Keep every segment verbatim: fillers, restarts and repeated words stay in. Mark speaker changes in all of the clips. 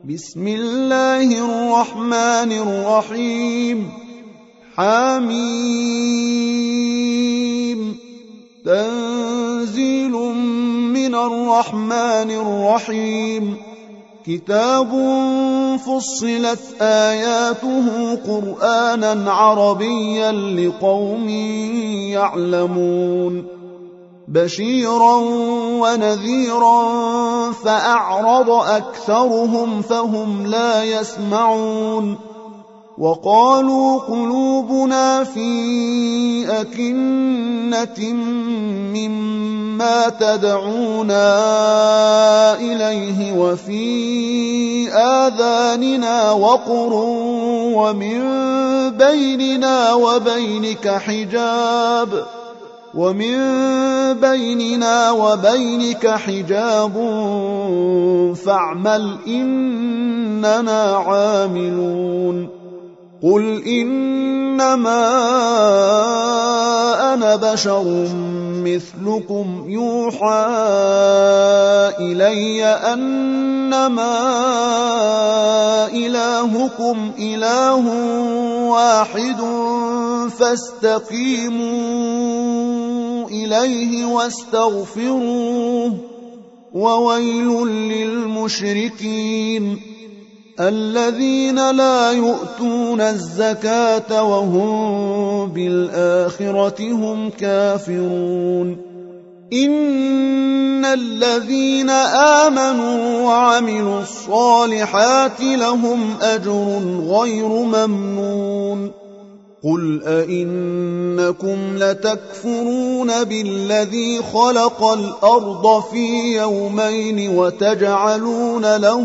Speaker 1: بسم الله الرحمن الرحيم حميم تنزيل من الرحمن الرحيم كتاب فصلت آياته قرآنا عربيا لقوم يعلمون بشيرا ونذيرا فأعرض أكثرهم فهم لا يسمعون وقالوا قلوبنا في أكنة مما تدعونا إليه وفي آذاننا وقر ومن بيننا وبينك حجاب ومن بيننا وبينك حجاب فاعمل إننا عاملون قل إنما أنا بشر مثلكم يوحى إلي أنما إلهكم إله واحد فاستقيموا إليه واستغفروه وويل للمشركين الذين لا يؤتون الزكاة وهم بالآخرة هم كافرون إن الذين آمنوا وعملوا الصالحات لهم أجر غير ممنون قل أئنكم لتكفرون بالذي خلق الأرض في يومين وتجعلون له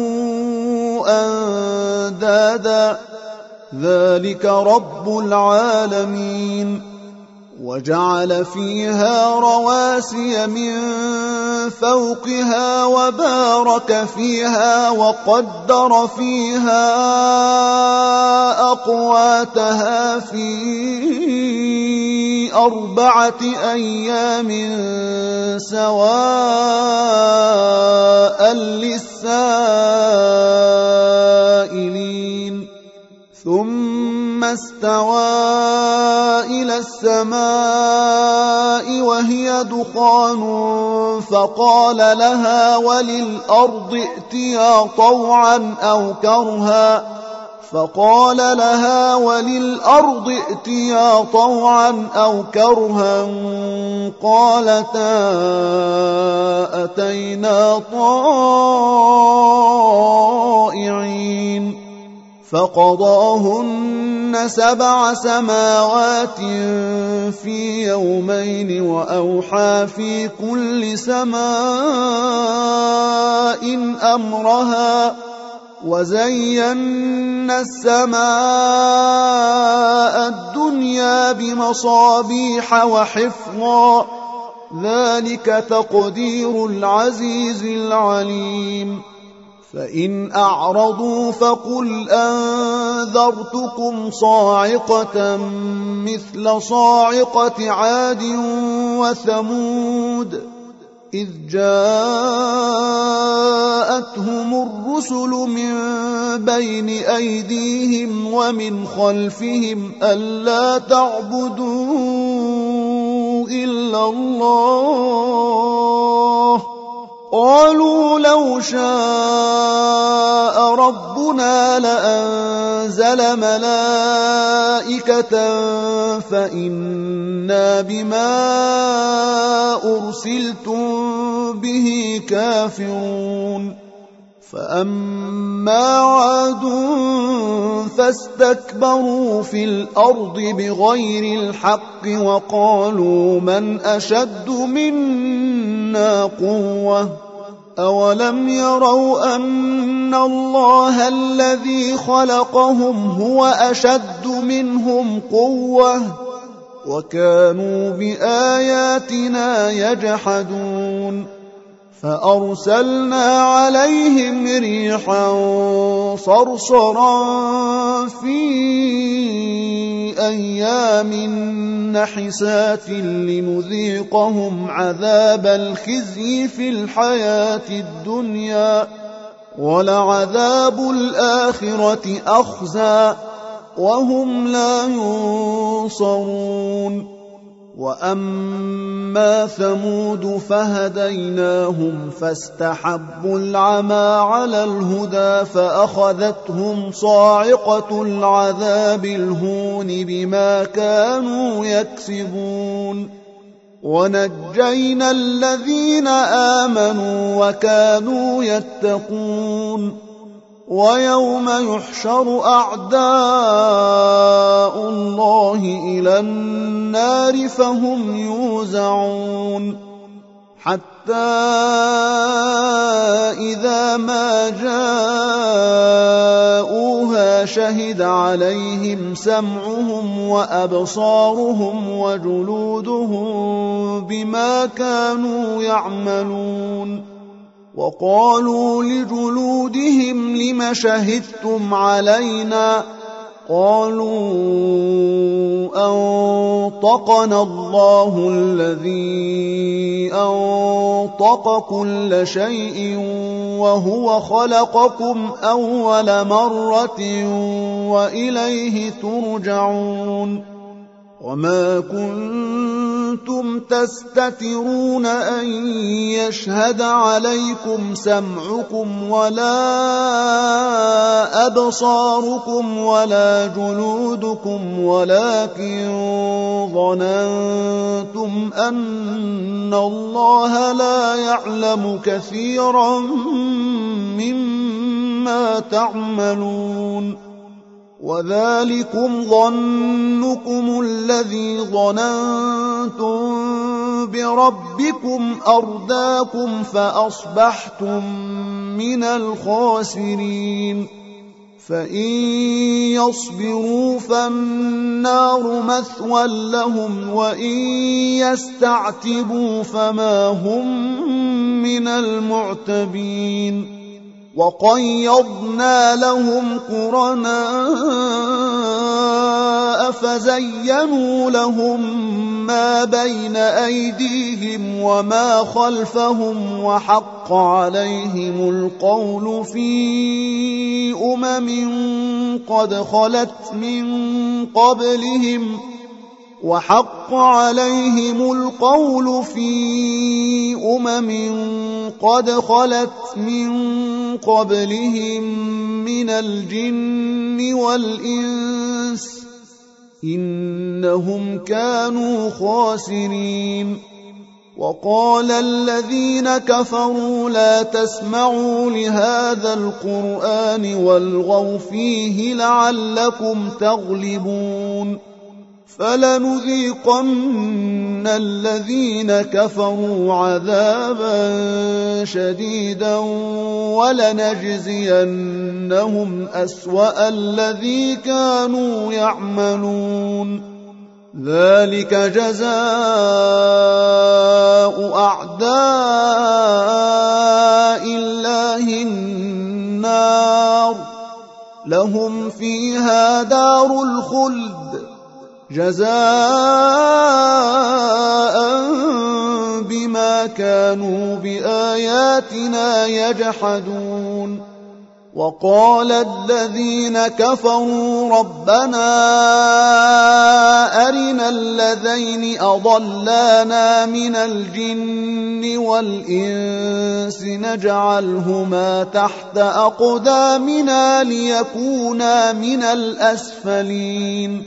Speaker 1: أندادا ذلك رب العالمين وجعل فيها رواسي من فوقها وبارك فيها وقدر فيها أقواتها في أربعة أيام سواء للسائلين ثم استوى إلى السماء وهي دخان فقال لها وللأرض ائتيا طوعا أو كرها فقال لها وللأرض ائتيا طوعا أو كرها قالتا أتينا طائعين فقضاهن سبع سماوات في يومين وأوحى في كل سماء أمرها وزينا السماء الدنيا بمصابيح وحفظا ذلك تقدير العزيز العليم فإن أعرضوا فقل أنذرتكم صاعقة مثل صاعقة عاد وثمود إذ جاءتهم الرسل من بين أيديهم ومن خلفهم ألا تعبدوا إلا الله قالوا لو شاء ربنا لأنزل ملائكة فإنا بما أرسلتم به كافرون فأما عاد فاستكبروا في الأرض بغير الحق وقالوا من أشد منا قوة أولم يروا أن الله الذي خلقهم هو أشد منهم قوة وكانوا بآياتنا يجحدون فأرسلنا عليهم ريحا صرصرا في أيام نحسات لنذيقهم عذاب الخزي في الحياة الدنيا ولعذاب الآخرة أخزى وهم لا ينصرون وأما ثمود فهديناهم فاستحبوا العمى على الهدى فأخذتهم صاعقة العذاب الهون بما كانوا يكسبون ونجينا الذين آمنوا وكانوا يتقون ويوم يحشر أعداء الله إلى النار فهم يوزعون حتى إذا ما جاءوها شهد عليهم سمعهم وأبصارهم وجلودهم بما كانوا يعملون وقالوا لجلودهم لم شهدتم علينا قالوا أنطقنا الله الذي أنطق كل شيء وهو خلقكم أول مرة وإليه ترجعون وما كنتم تستترون أن يشهد عليكم سمعكم ولا أبصاركم ولا جلودكم ولكن ظننتم أن الله لا يعلم كثيرا مما تعملون وذلكم ظنكم الذي ظننتم بربكم أرداكم فأصبحتم من الخاسرين فإن يصبروا فالنار مثوى لهم وإن يستعتبوا فما هم من المعتبين وقيضنا لهم قرناء فزينوا لهم ما بين أيديهم وما خلفهم وحق عليهم القول في أمم قد خلت من قبلهم وحق عليهم القول في أمم قد خلت من قبلهم من الجن والإنس إنهم كانوا خاسرين وقال الذين كفروا لا تسمعوا لهذا القرآن والغوا فيه لعلكم تغلبون فلنذيقن الذين كفروا عذابا شديدا ولنجزينهم أسوأ الذي كانوا يعملون ذلك جزاء أعداء الله النار لهم فيها دار الخلد جزاء بما كانوا بآياتنا يجحدون وقال الذين كفروا ربنا أرنا الذين أضلانا من الجن والإنس نجعلهما تحت أقدامنا ليكونا من الأسفلين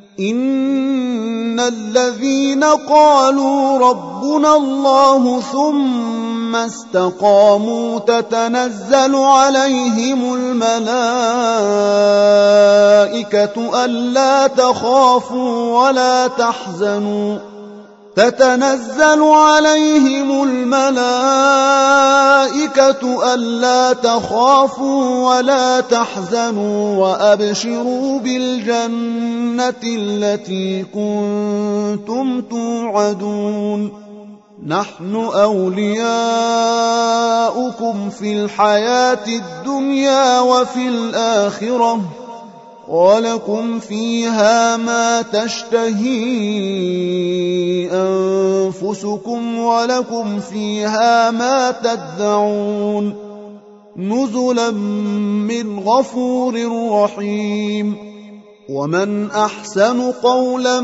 Speaker 1: إن الذين قالوا ربنا الله ثم استقاموا تتنزل عليهم الملائكة ألا تخافوا ولا تحزنوا تتنزل عليهم الملائكة ألا تخافوا ولا تحزنوا وأبشروا بالجنة التي كنتم توعدون نحن أولياؤكم في الحياة الدنيا وفي الآخرة ولكم فيها ما تشتهي أنفسكم ولكم فيها ما تدعون نزلا من غفور رحيم. ومن أحسن قولا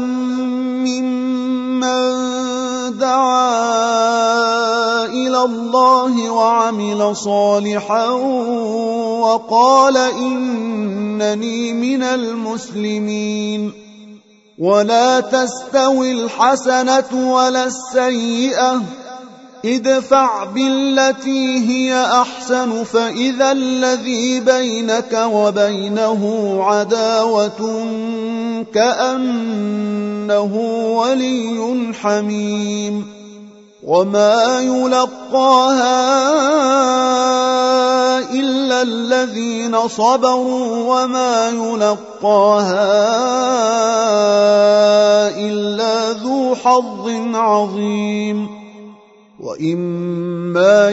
Speaker 1: ممن دعا إلى الله وعمل صالحا وقال إنني من المسلمين. ولا تستوي الحسنة ولا السيئة، ادفع بالتي هي أحسن فإذا الذي بينك وبينه عداوة كأنه ولي حميم. وما يلقاها إلا الذين صبروا وما يلقاها إلا ذو حظ عظيم. وإما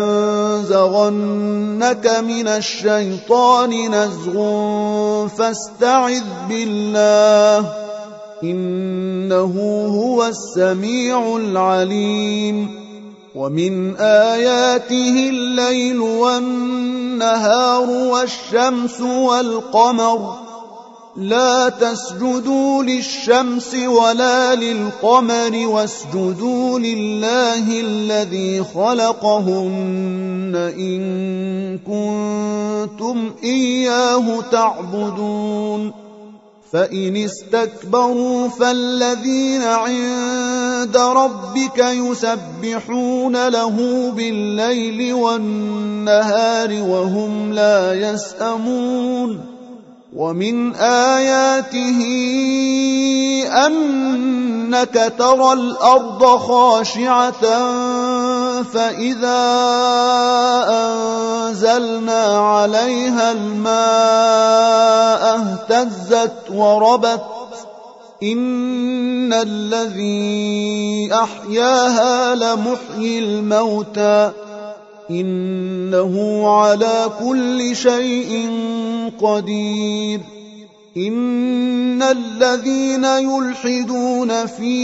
Speaker 1: ينزغنك من الشيطان نزغ فاستعذ بالله إنه هو السميع العليم. ومن آياته الليل والنهار والشمس والقمر، لا تسجدوا للشمس ولا للقمر واسجدوا لله الذي خلقهن إن كنتم إياه تعبدون. فإن استكبروا فالذين عند ربك يسبحون له بالليل والنهار وهم لا يسأمون. ومن آياته أنك ترى الأرض خاشعة فإذا أنزلنا عليها الماء اهتزت وربت إن الذي أحياها لمحيي الموتى إنه على كل شيء قدير. إن الذين يلحدون في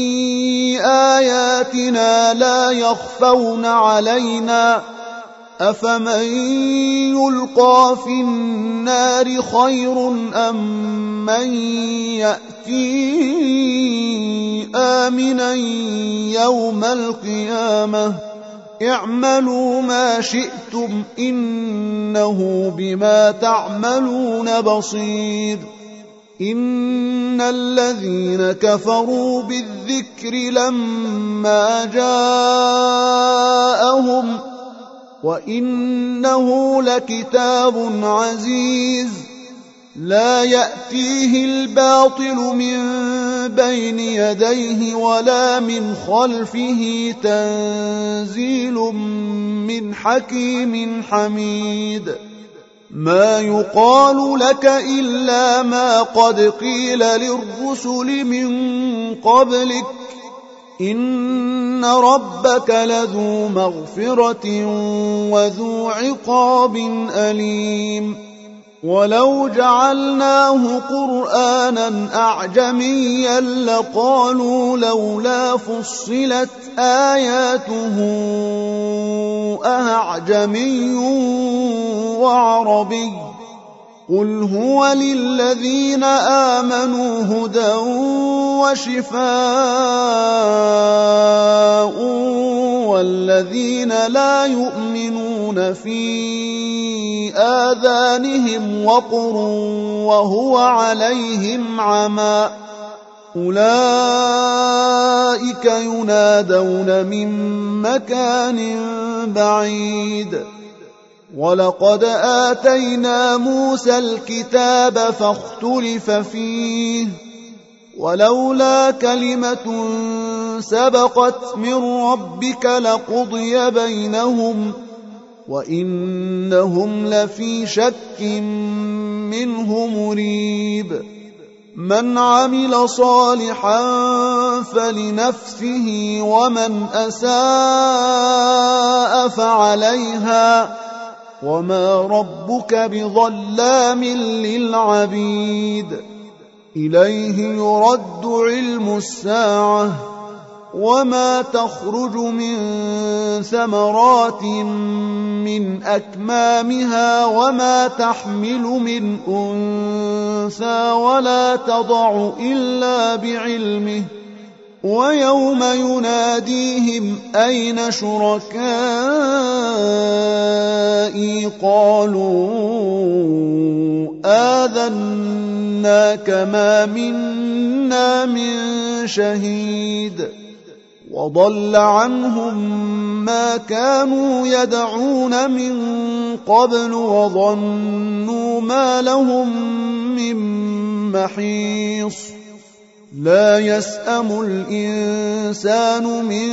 Speaker 1: آياتنا لا يخفون علينا أفمن يلقى في النار خير أم من يأتي آمنا يوم القيامة اعملوا ما شئتم إنه بما تعملون بصير. إن الذين كفروا بالذكر لما جاءهم وإنه لكتاب عزيز لا يأتيه الباطل من بين يديه ولا من خلفه تنزيل من حكيم حميد. ما يقال لك إلا ما قد قيل للرسل من قبلك إن ربك لذو مغفرة وذو عقاب أليم. ولو جعلناه قرآنا أعجميا لقالوا لولا فصلت آياته أأعجمي وعربي قل هو للذين آمنوا هدى وشفاء والذين لا يؤمنون في آذانهم وقر وهو عليهم عمى أولئك ينادون من مكان بعيد. ولقد آتينا موسى الكتاب فاختلف فيه ولولا كلمة سبقت من ربك لقضي بينهم وإنهم لفي شك منه مريب. من عمل صالحا فلنفسه ومن أساء فعليها وما ربك بظلام للعبيد. إليه يرد علم الساعة وما تخرج من ثمرات من أكمامها وما تحمل من أنثى ولا تضع إلا بعلمه ويوم يناديهم أين شركائي قالوا آذناك ما منا من شهيد وضل عنهم ما كانوا يدعون من قبل وظنوا ما لهم من محيص لا يسأم الإنسان من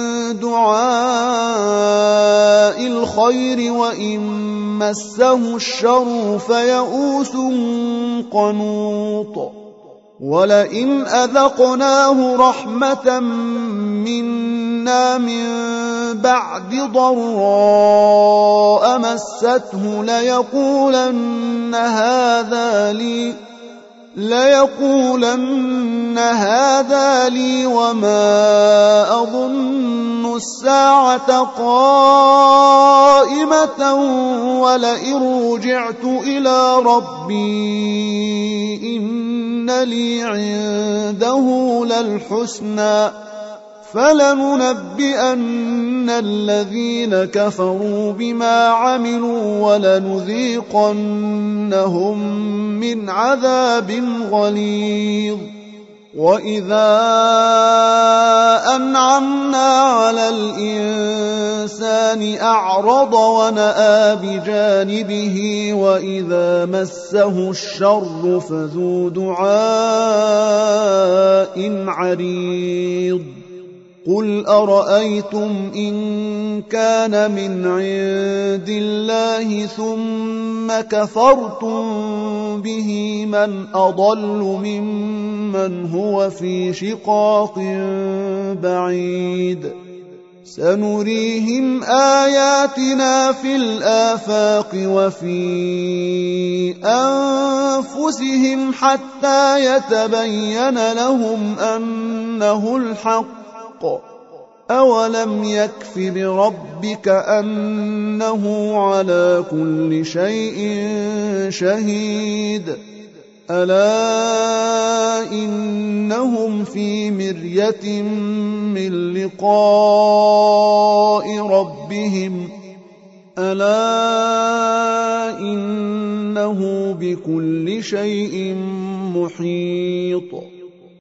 Speaker 1: دعاء الخير وإن مسه الشر فيئوس قنوط ولئن أذقناه رحمة منا من بعد ضراء مسته ليقولن هذا لي ليقولن هذا لي وما أظن الساعة قائمة ولئن رجعت إلى ربي إن لي عنده للحسنى فلننبئن الذين كفروا بما عملوا ولنذيقنهم من عذاب غليظ وإذا أنعمنا على الإنسان أعرض ونأى بجانبه وإذا مسه الشر فذو دعاء عريض قل أرأيتم إن كان من عند الله ثم كفرتم به من أضل ممن هو في شقاق بعيد سنريهم آياتنا في الآفاق وفي أنفسهم حتى يتبين لهم أنه الحق أولم يكف بربك أنه على كل شيء شهيد ألا إنهم في مرية من لقاء ربهم ألا إنه بكل شيء محيط